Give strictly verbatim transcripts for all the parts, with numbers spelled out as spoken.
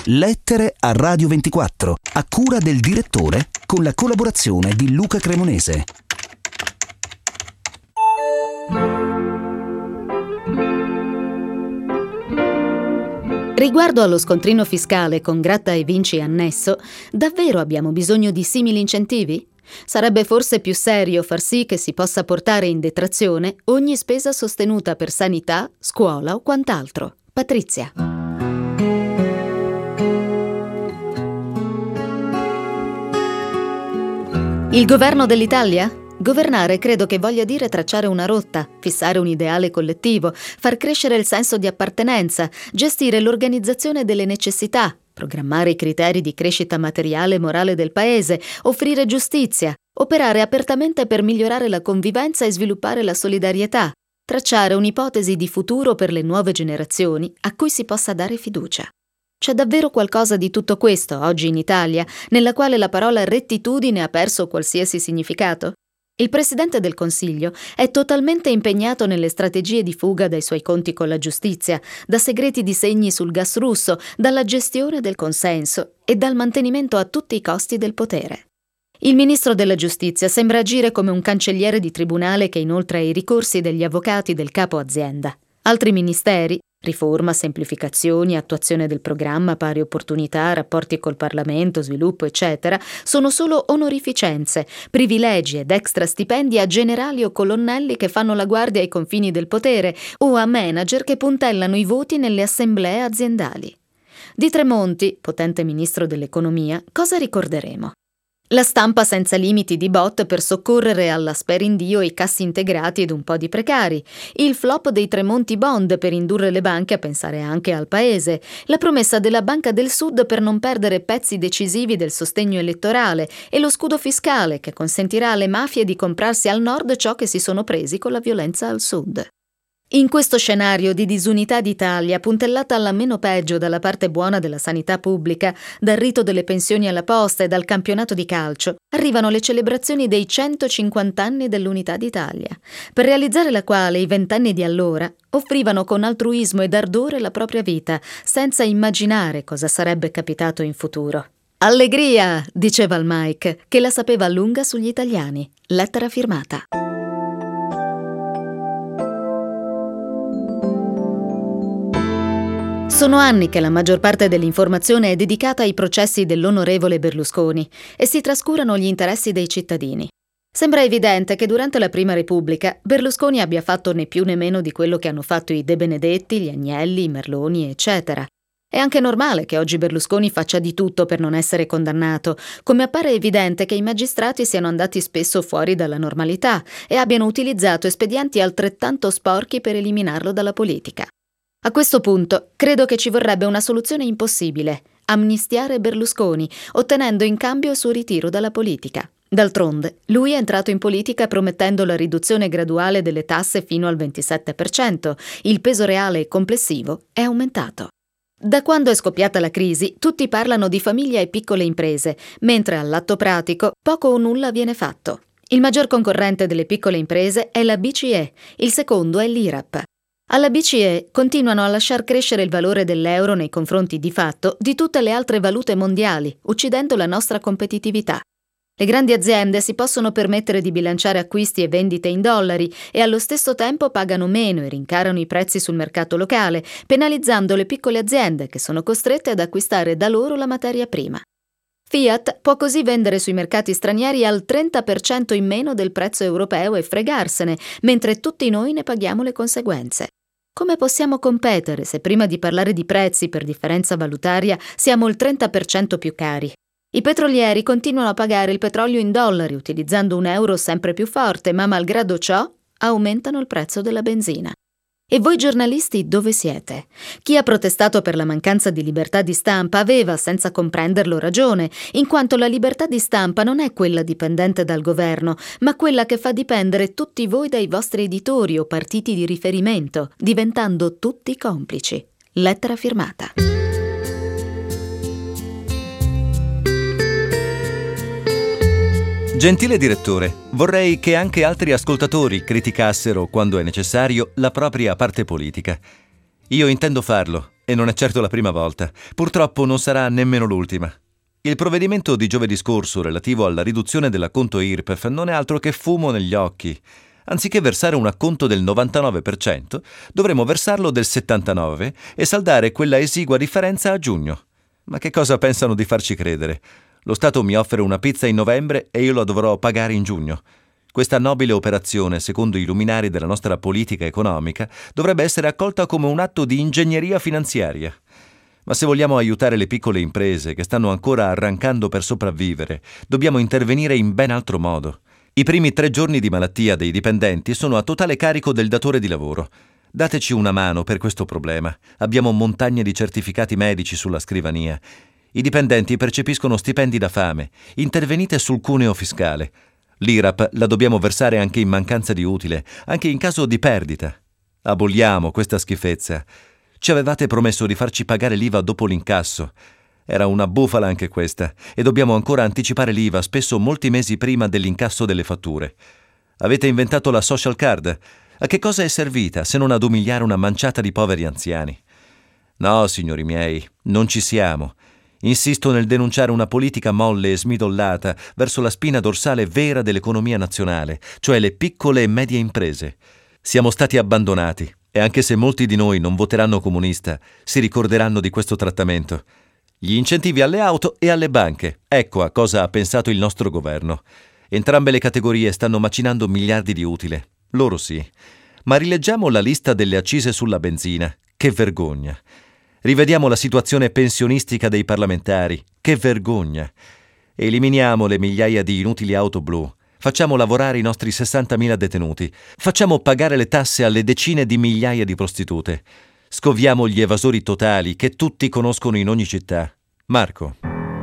Lettere a Radio ventiquattro, a cura del direttore, con la collaborazione di Luca Cremonese. Riguardo allo scontrino fiscale con gratta e vinci annesso, davvero abbiamo bisogno di simili incentivi? Sarebbe forse più serio far sì che si possa portare in detrazione ogni spesa sostenuta per sanità, scuola o quant'altro. Patrizia. Il governo dell'Italia? Governare credo che voglia dire tracciare una rotta, fissare un ideale collettivo, far crescere il senso di appartenenza, gestire l'organizzazione delle necessità, programmare i criteri di crescita materiale e morale del paese, offrire giustizia, operare apertamente per migliorare la convivenza e sviluppare la solidarietà, tracciare un'ipotesi di futuro per le nuove generazioni a cui si possa dare fiducia. C'è davvero qualcosa di tutto questo oggi in Italia, nella quale la parola rettitudine ha perso qualsiasi significato? Il Presidente del Consiglio è totalmente impegnato nelle strategie di fuga dai suoi conti con la giustizia, da segreti disegni sul gas russo, dalla gestione del consenso e dal mantenimento a tutti i costi del potere. Il Ministro della Giustizia sembra agire come un cancelliere di tribunale che inoltra i ricorsi degli avvocati del capo azienda. Altri ministeri, riforma, semplificazioni, attuazione del programma, pari opportunità, rapporti col Parlamento, sviluppo, eccetera, sono solo onorificenze, privilegi ed extra stipendi a generali o colonnelli che fanno la guardia ai confini del potere o a manager che puntellano i voti nelle assemblee aziendali. Di Tremonti, potente ministro dell'economia, cosa ricorderemo? La stampa senza limiti di bot per soccorrere alla sperindio i cassi integrati ed un po' di precari, il flop dei Tremonti Bond per indurre le banche a pensare anche al paese, la promessa della Banca del Sud per non perdere pezzi decisivi del sostegno elettorale e lo scudo fiscale che consentirà alle mafie di comprarsi al nord ciò che si sono presi con la violenza al sud. In questo scenario di disunità d'Italia, puntellata alla meno peggio dalla parte buona della sanità pubblica, dal rito delle pensioni alla posta e dal campionato di calcio, arrivano le celebrazioni dei centocinquanta anni dell'Unità d'Italia, per realizzare la quale i vent'anni di allora offrivano con altruismo ed ardore la propria vita, senza immaginare cosa sarebbe capitato in futuro. Allegria, diceva il Mike, che la sapeva lunga sugli italiani. Lettera firmata. Sono anni che la maggior parte dell'informazione è dedicata ai processi dell'onorevole Berlusconi e si trascurano gli interessi dei cittadini. Sembra evidente che durante la Prima Repubblica Berlusconi abbia fatto né più né meno di quello che hanno fatto i De Benedetti, gli Agnelli, i Merloni, eccetera. È anche normale che oggi Berlusconi faccia di tutto per non essere condannato, come appare evidente che i magistrati siano andati spesso fuori dalla normalità e abbiano utilizzato espedienti altrettanto sporchi per eliminarlo dalla politica. A questo punto, credo che ci vorrebbe una soluzione impossibile: amnistiare Berlusconi, ottenendo in cambio il suo ritiro dalla politica. D'altronde, lui è entrato in politica promettendo la riduzione graduale delle tasse fino al ventisette per cento. Il peso reale e complessivo è aumentato. Da quando è scoppiata la crisi, tutti parlano di famiglia e piccole imprese, mentre all'atto pratico poco o nulla viene fatto. Il maggior concorrente delle piccole imprese è la B C E, il secondo è l'I R A P. Alla B C E continuano a lasciar crescere il valore dell'euro nei confronti di fatto di tutte le altre valute mondiali, uccidendo la nostra competitività. Le grandi aziende si possono permettere di bilanciare acquisti e vendite in dollari e allo stesso tempo pagano meno e rincarano i prezzi sul mercato locale, penalizzando le piccole aziende che sono costrette ad acquistare da loro la materia prima. Fiat può così vendere sui mercati stranieri al trenta per cento in meno del prezzo europeo e fregarsene, mentre tutti noi ne paghiamo le conseguenze. Come possiamo competere se prima di parlare di prezzi per differenza valutaria siamo il trenta per cento più cari? I petrolieri continuano a pagare il petrolio in dollari utilizzando un euro sempre più forte, ma malgrado ciò aumentano il prezzo della benzina. E voi giornalisti dove siete? Chi ha protestato per la mancanza di libertà di stampa aveva, senza comprenderlo, ragione, in quanto la libertà di stampa non è quella dipendente dal governo, ma quella che fa dipendere tutti voi dai vostri editori o partiti di riferimento, diventando tutti complici. Lettera firmata. Gentile direttore, vorrei che anche altri ascoltatori criticassero, quando è necessario, la propria parte politica. Io intendo farlo, E non è certo la prima volta. Purtroppo non sarà nemmeno l'ultima. Il provvedimento di giovedì scorso relativo alla riduzione dell'acconto I R P E F non è altro che fumo negli occhi. Anziché versare un acconto del novantanove per cento, dovremo versarlo del settantanove per cento e saldare quella esigua differenza a giugno. Ma che cosa pensano di farci credere? Lo Stato mi offre una pizza in novembre e io la dovrò pagare in giugno. Questa nobile operazione, secondo i luminari della nostra politica economica, dovrebbe essere accolta come un atto di ingegneria finanziaria. Ma se vogliamo aiutare le piccole imprese che stanno ancora arrancando per sopravvivere, dobbiamo intervenire in ben altro modo. I primi tre giorni di malattia dei dipendenti sono a totale carico del datore di lavoro. Dateci una mano per questo problema. Abbiamo montagne di certificati medici sulla scrivania. I dipendenti percepiscono stipendi da fame. Intervenite sul cuneo fiscale. L'I R A P la dobbiamo versare anche in mancanza di utile, anche in caso di perdita. Aboliamo questa schifezza. Ci avevate promesso di farci pagare l'I V A dopo l'incasso. Era una bufala anche questa, e dobbiamo ancora anticipare l'I V A spesso molti mesi prima dell'incasso delle fatture. Avete inventato la social card? A che cosa è servita se non ad umiliare una manciata di poveri anziani? No, signori miei, non ci siamo. Insisto nel denunciare una politica molle e smidollata verso la spina dorsale vera dell'economia nazionale, cioè le piccole e medie imprese. Siamo stati abbandonati, e anche se molti di noi non voteranno comunista, si ricorderanno di questo trattamento. Gli incentivi alle auto e alle banche. Ecco a cosa ha pensato il nostro governo. Entrambe le categorie stanno macinando miliardi di utile. Loro sì. Ma rileggiamo la lista delle accise sulla benzina. Che vergogna. Rivediamo la situazione pensionistica dei parlamentari. Che vergogna. Eliminiamo le migliaia di inutili auto blu. Facciamo lavorare i nostri sessantamila detenuti. Facciamo pagare le tasse alle decine di migliaia di prostitute. Scoviamo gli evasori totali che tutti conoscono in ogni città. Marco.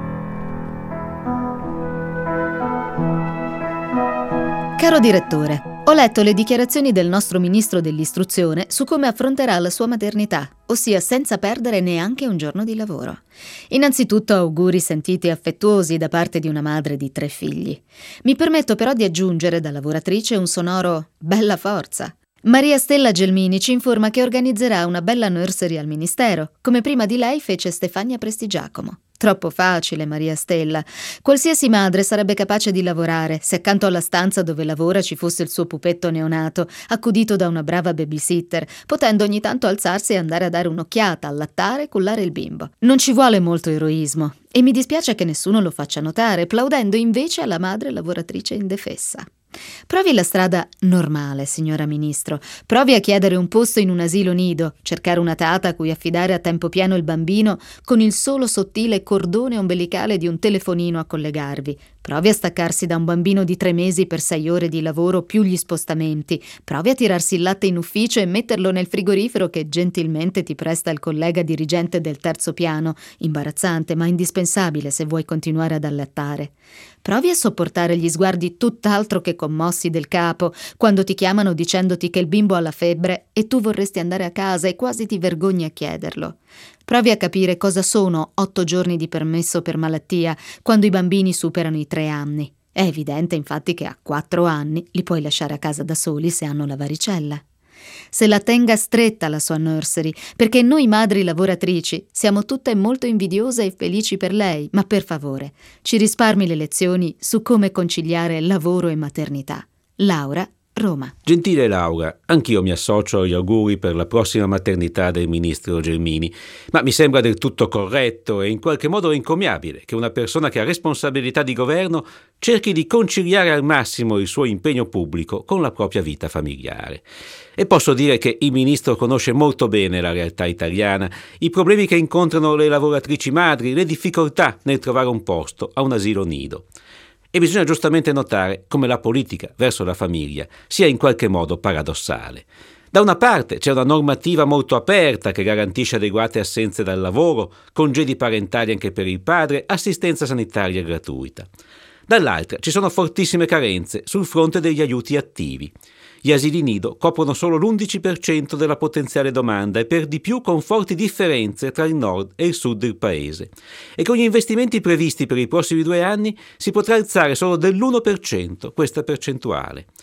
Caro direttore, ho letto le dichiarazioni del nostro ministro dell'istruzione su come affronterà la sua maternità, ossia senza perdere neanche un giorno di lavoro. Innanzitutto auguri sentiti e affettuosi da parte di una madre di tre figli. Mi permetto però di aggiungere da lavoratrice un sonoro bella forza. Maria Stella Gelmini ci informa che organizzerà una bella nursery al Ministero, come prima di lei fece Stefania Prestigiacomo. Troppo facile, Maria Stella. Qualsiasi madre sarebbe capace di lavorare se accanto alla stanza dove lavora ci fosse il suo pupetto neonato, accudito da una brava babysitter, potendo ogni tanto alzarsi e andare a dare un'occhiata, allattare e cullare il bimbo. Non ci vuole molto eroismo, e mi dispiace che nessuno lo faccia notare, plaudendo invece alla madre lavoratrice indefessa. Provi la strada normale, signora Ministro. Provi a chiedere un posto in un asilo nido, cercare una tata a cui affidare a tempo pieno il bambino con il solo sottile cordone ombelicale di un telefonino a collegarvi. Provi a staccarsi da un bambino di tre mesi per sei ore di lavoro più gli spostamenti. Provi a tirarsi il latte in ufficio e metterlo nel frigorifero che gentilmente ti presta il collega dirigente del terzo piano, imbarazzante ma indispensabile se vuoi continuare ad allattare. Provi a sopportare gli sguardi tutt'altro che commossi del capo quando ti chiamano dicendoti che il bimbo ha la febbre e tu vorresti andare a casa e quasi ti vergogni a chiederlo. Provi a capire cosa sono otto giorni di permesso per malattia quando i bambini superano i tre anni. È evidente infatti che a quattro anni li puoi lasciare a casa da soli se hanno la varicella. Se la tenga stretta la sua nursery, perché noi madri lavoratrici siamo tutte molto invidiose e felici per lei, ma per favore, ci risparmi le lezioni su come conciliare lavoro e maternità. Laura, Roma. Gentile Laura, anch'io mi associo agli auguri per la prossima maternità del ministro Gelmini, ma mi sembra del tutto corretto e in qualche modo encomiabile che una persona che ha responsabilità di governo cerchi di conciliare al massimo il suo impegno pubblico con la propria vita familiare. E posso dire che il ministro conosce molto bene la realtà italiana, i problemi che incontrano le lavoratrici madri, le difficoltà nel trovare un posto a un asilo nido. E bisogna giustamente notare come la politica verso la famiglia sia in qualche modo paradossale. Da una parte c'è una normativa molto aperta che garantisce adeguate assenze dal lavoro, congedi parentali anche per il padre, assistenza sanitaria gratuita. Dall'altra ci sono fortissime carenze sul fronte degli aiuti attivi. Gli asili nido coprono solo l'undici per cento della potenziale domanda e per di più con forti differenze tra il nord e il sud del paese. E con gli investimenti previsti per i prossimi due anni si potrà alzare solo dell'uno per cento questa percentuale.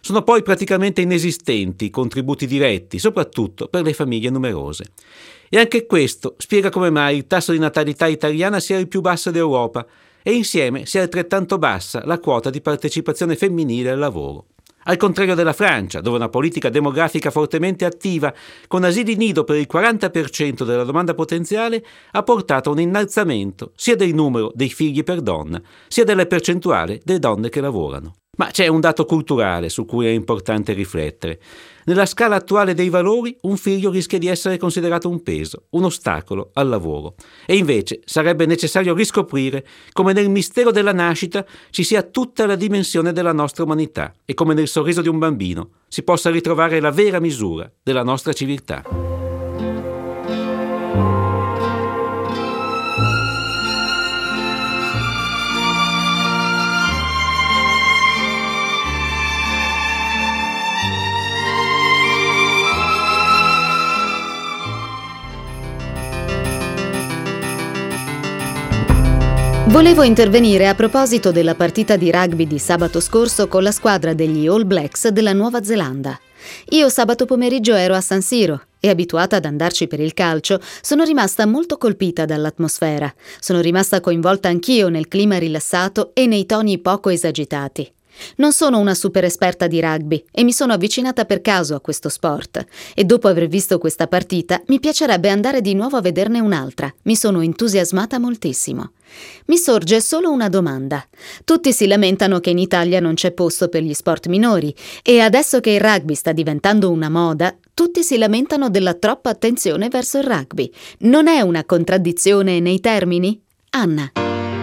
Sono poi praticamente inesistenti i contributi diretti, soprattutto per le famiglie numerose. E anche questo spiega come mai il tasso di natalità italiana sia il più basso d'Europa e insieme sia altrettanto bassa la quota di partecipazione femminile al lavoro. Al contrario della Francia, dove una politica demografica fortemente attiva, con asili nido per il quaranta per cento della domanda potenziale, ha portato a un innalzamento sia del numero dei figli per donna, sia della percentuale delle donne che lavorano. Ma c'è un dato culturale su cui è importante riflettere. Nella scala attuale dei valori, un figlio rischia di essere considerato un peso, un ostacolo al lavoro. E invece sarebbe necessario riscoprire come nel mistero della nascita ci sia tutta la dimensione della nostra umanità e come nel sorriso di un bambino si possa ritrovare la vera misura della nostra civiltà. Volevo intervenire a proposito della partita di rugby di sabato scorso con la squadra degli All Blacks della Nuova Zelanda. Io sabato pomeriggio ero a San Siro e, abituata ad andarci per il calcio, sono rimasta molto colpita dall'atmosfera. Sono rimasta coinvolta anch'io nel clima rilassato e nei toni poco esagitati. Non sono una super esperta di rugby e mi sono avvicinata per caso a questo sport e dopo aver visto questa partita mi piacerebbe andare di nuovo a vederne un'altra. Mi sono entusiasmata moltissimo. Mi sorge solo una domanda. Tutti si lamentano che in Italia non c'è posto per gli sport minori e adesso che il rugby sta diventando una moda, tutti si lamentano della troppa attenzione verso il rugby. Non è una contraddizione nei termini? Anna.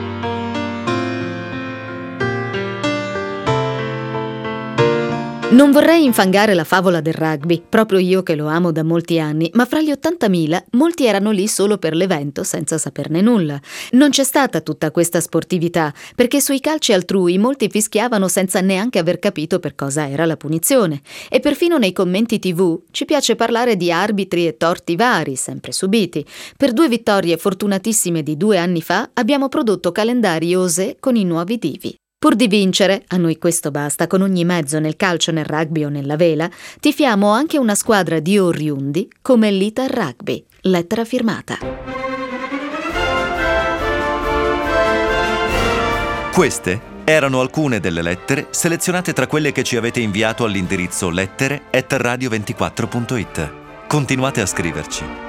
Non vorrei infangare la favola del rugby, proprio io che lo amo da molti anni, ma fra gli ottantamila molti erano lì solo per l'evento senza saperne nulla. Non c'è stata tutta questa sportività, perché sui calci altrui molti fischiavano senza neanche aver capito per cosa era la punizione. E perfino nei commenti tivù ci piace parlare di arbitri e torti vari, sempre subiti. Per due vittorie fortunatissime di due anni fa abbiamo prodotto calendari osè con i nuovi divi. Pur di vincere, a noi questo basta, con ogni mezzo nel calcio, nel rugby o nella vela, tifiamo anche una squadra di oriundi come l'Ital Rugby. Lettera firmata. Queste erano alcune delle lettere selezionate tra quelle che ci avete inviato all'indirizzo lettere chiocciola radio ventiquattro punto it. Continuate a scriverci.